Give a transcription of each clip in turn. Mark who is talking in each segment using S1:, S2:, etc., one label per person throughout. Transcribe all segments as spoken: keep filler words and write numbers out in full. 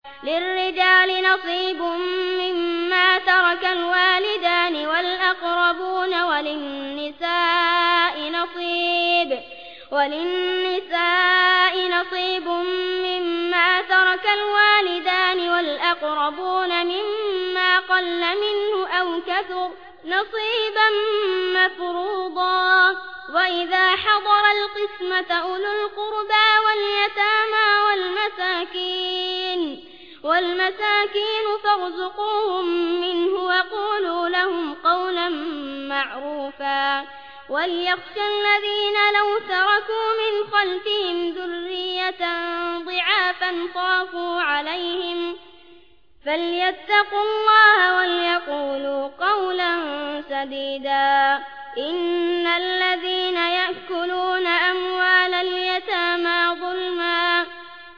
S1: للرجال نصيب مما ترك الوالدان والأقربون وللنساء نصيب وللنساء نصيب مما ترك الوالدان والأقربون مما قل منه أو كثر نصيبا مفروضا. وإذا حضر القسمة أولو القربى واليتامى والمساكين والمساكين فارزقوهم منه وقولوا لهم قولا معروفا. وليخشى الذين لو تركوا من خلفهم ذرية ضعافا خافوا عليهم فليتقوا الله وليقولوا قولا سديدا. إن الذين يأكلون أموال اليتامى ظلما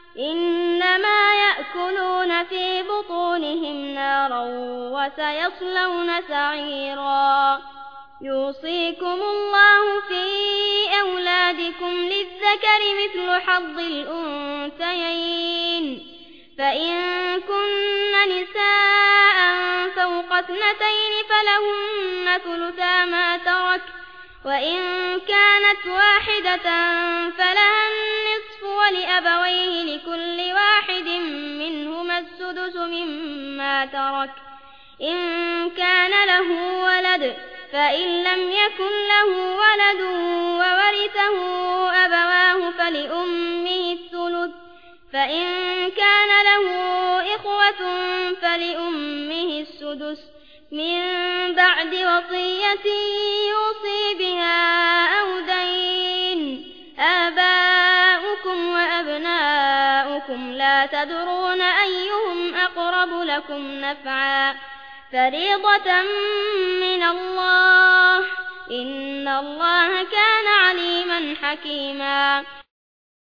S1: إنما يأكلون في بطونهم نارا وسيصلون سعيرا. يوصيكم الله في أولادكم للذكر مثل حظ الأنثيين فإن كن نساء فوق اثنتين فلهن ثلثا ما ترك وإن كانت واحدة فلها النصف ولأبويه لكل واحد منهما السدس مما ترك إن كان له ولد فإن لم يكن له ولد وورثه أبواه فلأمه الثلث فإن كان له إخوة فلأمه السدس من بعد وصية يوصي بها أو دين. آباؤكم وأبناؤكم لا تدرون أيهم أقرب لكم نفعا فريضة من الله إن الله كان عليما حكيما.